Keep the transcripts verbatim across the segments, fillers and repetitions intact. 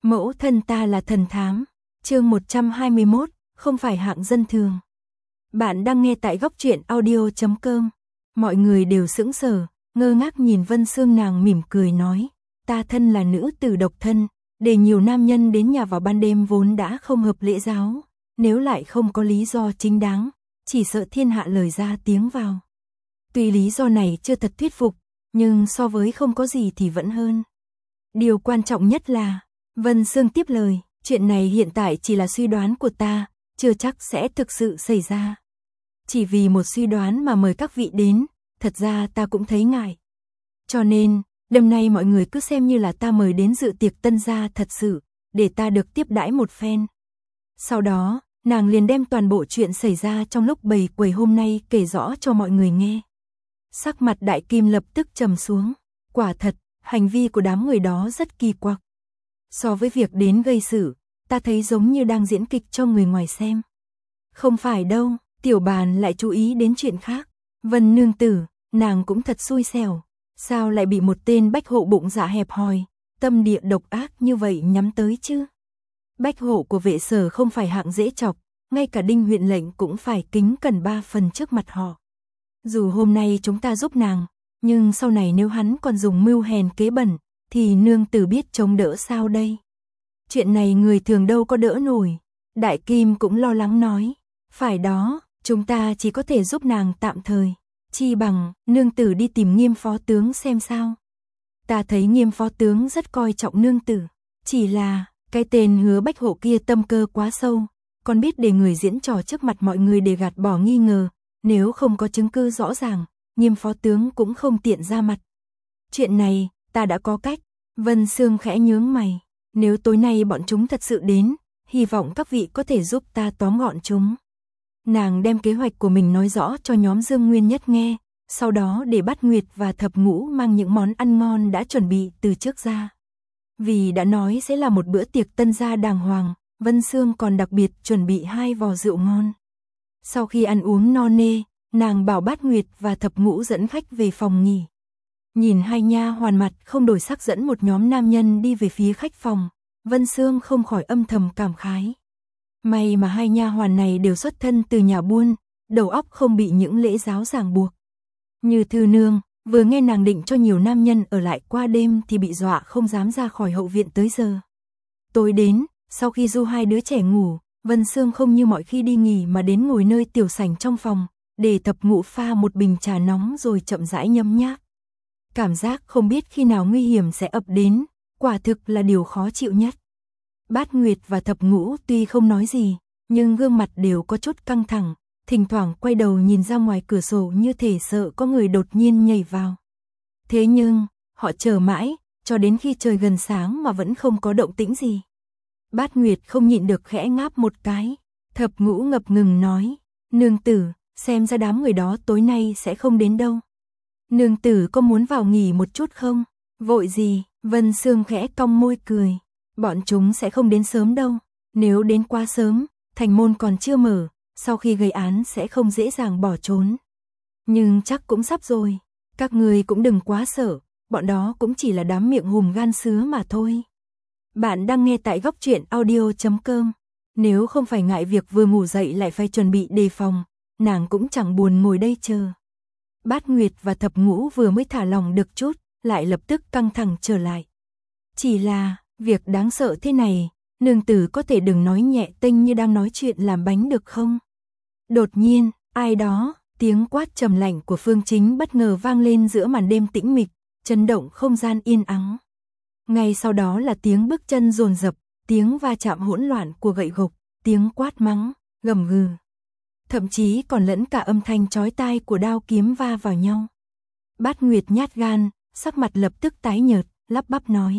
Mẫu thân ta là thần thám. Chương một trăm hai mươi mốt, không phải hạng dân thường. Bạn đang nghe tại góc truyện audio chấm com. Mọi người đều sững sờ, ngơ ngác nhìn Vân Sương, nàng mỉm cười nói, ta thân là nữ tử độc thân, để nhiều nam nhân đến nhà vào ban đêm vốn đã không hợp lễ giáo, nếu lại không có lý do chính đáng, chỉ sợ thiên hạ lời ra tiếng vào. Tuy lý do này chưa thật thuyết phục, nhưng so với không có gì thì vẫn hơn. Điều quan trọng nhất là, Vân Sương tiếp lời, chuyện này hiện tại chỉ là suy đoán của ta, chưa chắc sẽ thực sự xảy ra. Chỉ vì một suy đoán mà mời các vị đến, thật ra ta cũng thấy ngại. Cho nên, đêm nay mọi người cứ xem như là ta mời đến dự tiệc tân gia thật sự, để ta được tiếp đãi một phen. Sau đó, nàng liền đem toàn bộ chuyện xảy ra trong lúc bày quầy hôm nay kể rõ cho mọi người nghe. Sắc mặt Đại Kim lập tức trầm xuống, quả thật, hành vi của đám người đó rất kỳ quặc. So với việc đến gây sự, ta thấy giống như đang diễn kịch cho người ngoài xem. Không phải đâu, Tiểu Bàn lại chú ý đến chuyện khác. Vân nương tử, nàng cũng thật xui xẻo, sao lại bị một tên bách hộ bụng dạ hẹp hòi, tâm địa độc ác như vậy nhắm tới chứ? Bách hộ của vệ sở không phải hạng dễ chọc, ngay cả Đinh huyện lệnh cũng phải kính cẩn ba phần trước mặt họ. Dù hôm nay chúng ta giúp nàng, nhưng sau này nếu hắn còn dùng mưu hèn kế bẩn, thì nương tử biết chống đỡ sao đây? Chuyện này người thường đâu có đỡ nổi. Đại Kim cũng lo lắng nói, phải đó, chúng ta chỉ có thể giúp nàng tạm thời, chi bằng nương tử đi tìm Nghiêm phó tướng xem sao. Ta thấy Nghiêm phó tướng rất coi trọng nương tử, chỉ là cái tên Hứa Bách hộ kia tâm cơ quá sâu, còn biết để người diễn trò trước mặt mọi người để gạt bỏ nghi ngờ, nếu không có chứng cứ rõ ràng, Nghiêm phó tướng cũng không tiện ra mặt. Chuyện này, ta đã có cách. Vân Sương khẽ nhướng mày, nếu tối nay bọn chúng thật sự đến, hy vọng các vị có thể giúp ta tóm gọn chúng. Nàng đem kế hoạch của mình nói rõ cho nhóm Dương Nguyên Nhất nghe, sau đó để Bát Nguyệt và Thập Ngũ mang những món ăn ngon đã chuẩn bị từ trước ra. Vì đã nói sẽ là một bữa tiệc tân gia đàng hoàng, Vân Sương còn đặc biệt chuẩn bị hai vò rượu ngon. Sau khi ăn uống no nê, nàng bảo Bát Nguyệt và Thập Ngũ dẫn khách về phòng nghỉ. Nhìn hai nha hoàn mặt không đổi sắc dẫn một nhóm nam nhân đi về phía khách phòng, Vân Sương không khỏi âm thầm cảm khái. May mà hai nha hoàn này đều xuất thân từ nhà buôn, đầu óc không bị những lễ giáo ràng buộc. Như Thư Nương, vừa nghe nàng định cho nhiều nam nhân ở lại qua đêm thì bị dọa không dám ra khỏi hậu viện tới giờ. Tối đến, sau khi du hai đứa trẻ ngủ, Vân Sương không như mọi khi đi nghỉ mà đến ngồi nơi tiểu sảnh trong phòng, để Thập Ngũ pha một bình trà nóng rồi chậm rãi nhấm nháp. Cảm giác không biết khi nào nguy hiểm sẽ ập đến, quả thực là điều khó chịu nhất. Bát Nguyệt và Thập Ngũ tuy không nói gì, nhưng gương mặt đều có chút căng thẳng, thỉnh thoảng quay đầu nhìn ra ngoài cửa sổ như thể sợ có người đột nhiên nhảy vào. Thế nhưng, họ chờ mãi, cho đến khi trời gần sáng mà vẫn không có động tĩnh gì. Bát Nguyệt không nhịn được khẽ ngáp một cái, Thập Ngũ ngập ngừng nói, nương tử, xem ra đám người đó tối nay sẽ không đến đâu. Nương tử có muốn vào nghỉ một chút không? Vội gì? Vân Sương khẽ cong môi cười. Bọn chúng sẽ không đến sớm đâu. Nếu đến quá sớm, thành môn còn chưa mở, sau khi gây án sẽ không dễ dàng bỏ trốn. Nhưng chắc cũng sắp rồi. Các người cũng đừng quá sợ, bọn đó cũng chỉ là đám miệng hùm gan sứa mà thôi. Bạn đang nghe tại góc truyện audio chấm com. Nếu không phải ngại việc vừa ngủ dậy lại phải chuẩn bị đề phòng, nàng cũng chẳng buồn ngồi đây chờ. Bát Nguyệt và Thập Ngũ vừa mới thả lòng được chút, lại lập tức căng thẳng trở lại. Chỉ là, việc đáng sợ thế này, nương tử có thể đừng nói nhẹ tênh như đang nói chuyện làm bánh được không? Đột nhiên, ai đó, tiếng quát trầm lạnh của Phương Chính bất ngờ vang lên giữa màn đêm tĩnh mịch, chấn động không gian yên ắng. Ngay sau đó là tiếng bước chân dồn dập, tiếng va chạm hỗn loạn của gậy gộc, tiếng quát mắng, gầm gừ. Thậm chí còn lẫn cả âm thanh chói tai của đao kiếm va vào nhau. Bát Nguyệt nhát gan, sắc mặt lập tức tái nhợt, lắp bắp nói.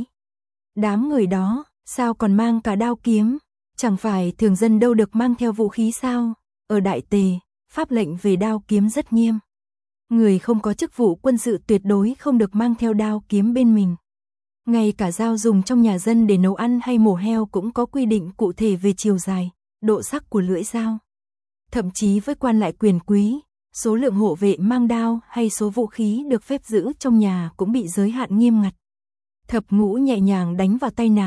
Đám người đó, sao còn mang cả đao kiếm? Chẳng phải thường dân đâu được mang theo vũ khí sao? Ở Đại Tề, pháp lệnh về đao kiếm rất nghiêm. Người không có chức vụ quân sự tuyệt đối không được mang theo đao kiếm bên mình. Ngay cả dao dùng trong nhà dân để nấu ăn hay mổ heo cũng có quy định cụ thể về chiều dài, độ sắc của lưỡi dao. Thậm chí với quan lại quyền quý, số lượng hộ vệ mang đao hay số vũ khí được phép giữ trong nhà cũng bị giới hạn nghiêm ngặt. Thập Ngũ nhẹ nhàng đánh vào tay nàng,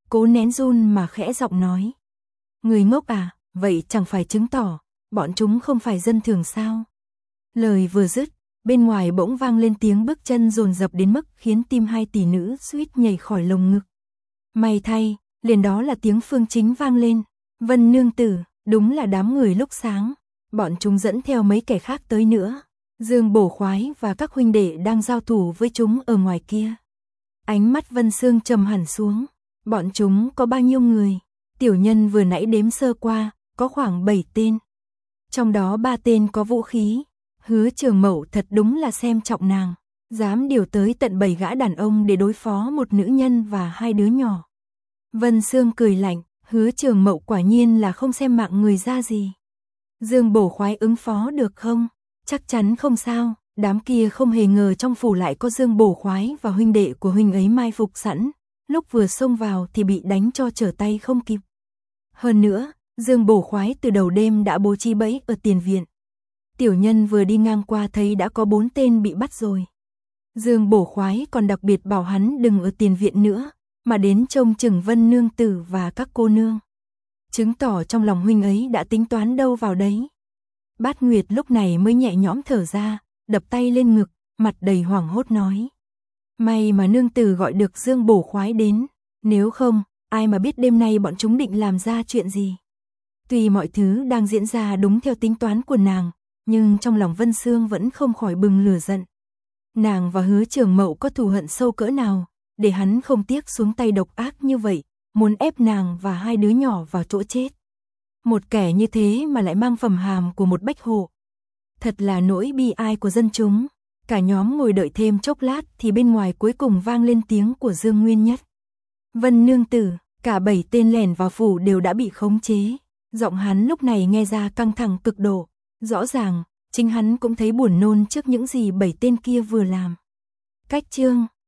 cố nén run mà khẽ giọng nói. Người ngốc à, vậy chẳng phải chứng tỏ, bọn chúng không phải dân thường sao? Lời vừa dứt, bên ngoài bỗng vang lên tiếng bước chân dồn dập đến mức khiến tim hai tỷ nữ suýt nhảy khỏi lồng ngực. May thay, liền đó là tiếng Phương Chính vang lên. Vân nương tử, đúng là đám người lúc sáng, bọn chúng dẫn theo mấy kẻ khác tới nữa. Dương Bổ Khoái và các huynh đệ đang giao thủ với chúng ở ngoài kia. Ánh mắt Vân Sương trầm hẳn xuống. Bọn chúng có bao nhiêu người? Tiểu nhân vừa nãy đếm sơ qua, có khoảng bảy tên. Trong đó ba tên có vũ khí. Hứa Trường Mậu thật đúng là xem trọng nàng, dám điều tới tận bảy gã đàn ông để đối phó một nữ nhân và hai đứa nhỏ. Vân Sương cười lạnh, Hứa Trường Mậu quả nhiên là không xem mạng người ra gì. Dương Bổ Khoái ứng phó được không? Chắc chắn không sao, đám kia không hề ngờ trong phủ lại có Dương Bổ Khoái và huynh đệ của huynh ấy mai phục sẵn, lúc vừa xông vào thì bị đánh cho trở tay không kịp. Hơn nữa, Dương Bổ Khoái từ đầu đêm đã bố trí bẫy ở tiền viện. Tiểu nhân vừa đi ngang qua thấy đã có bốn tên bị bắt rồi. Dương Bổ Khoái còn đặc biệt bảo hắn đừng ở tiền viện nữa, mà đến trông chừng Vân nương tử và các cô nương. Chứng tỏ trong lòng huynh ấy đã tính toán đâu vào đấy. Bát Nguyệt lúc này mới nhẹ nhõm thở ra, đập tay lên ngực, mặt đầy hoảng hốt nói. May mà nương tử gọi được Dương Bổ Khoái đến, nếu không, ai mà biết đêm nay bọn chúng định làm ra chuyện gì. Tuy mọi thứ đang diễn ra đúng theo tính toán của nàng, nhưng trong lòng Vân Sương vẫn không khỏi bừng lửa giận. Nàng và Hứa Trường Mậu có thù hận sâu cỡ nào, để hắn không tiếc xuống tay độc ác như vậy, muốn ép nàng và hai đứa nhỏ vào chỗ chết. Một kẻ như thế mà lại mang phẩm hàm của một bách hộ. Thật là nỗi bi ai của dân chúng. Cả nhóm ngồi đợi thêm chốc lát thì bên ngoài cuối cùng vang lên tiếng của Dương Nguyên Nhất. Vân nương tử, cả bảy tên lẻn vào phủ đều đã bị khống chế. Giọng hắn lúc này nghe ra căng thẳng cực độ. Rõ ràng, chính hắn cũng thấy buồn nôn trước những gì bảy tên kia vừa làm. Cách chương